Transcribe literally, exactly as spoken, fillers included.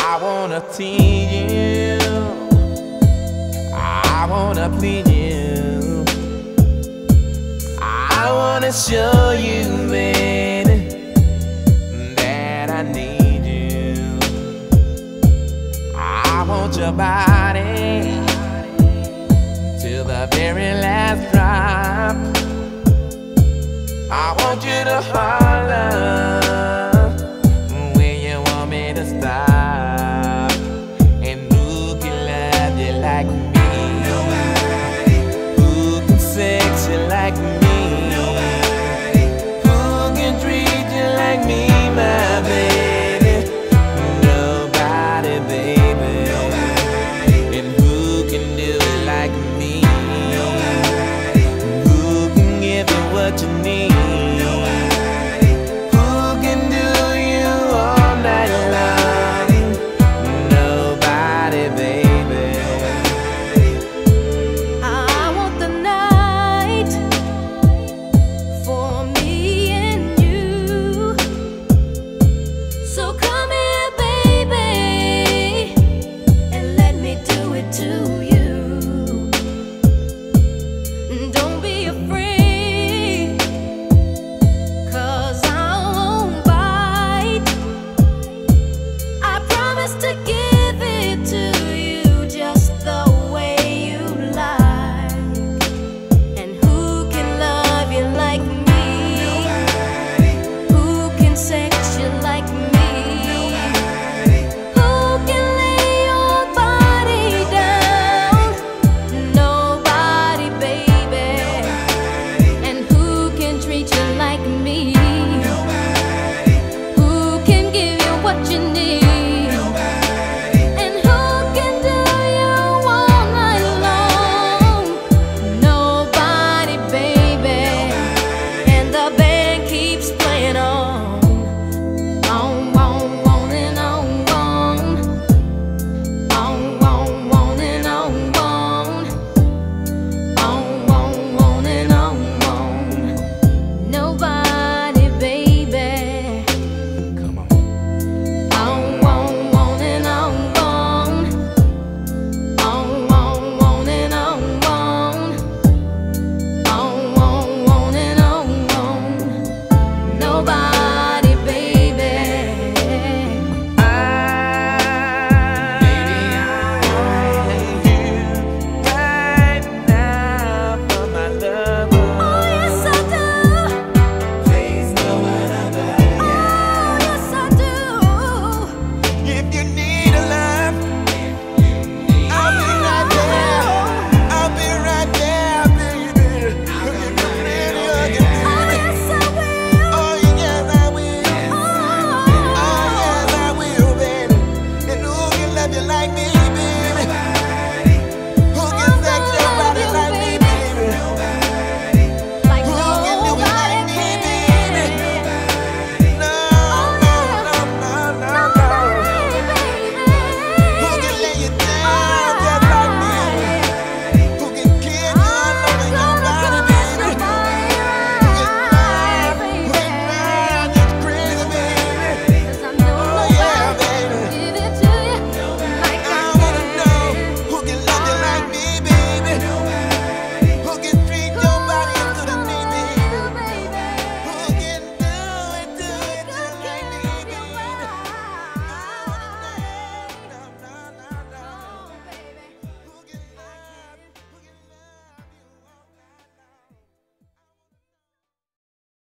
I wanna tease you, I wanna please you, I wanna show you, baby, that I need you. I want your body till the very last drop. I want you to holler when you want me to stop. And who can love you like me? Nobody. Who can sex you like me? Nobody. Who can treat you like me, my baby? Nobody, baby. Nobody. And who can do it like me? Nobody. Who can give you what you need? Who can give you what you need?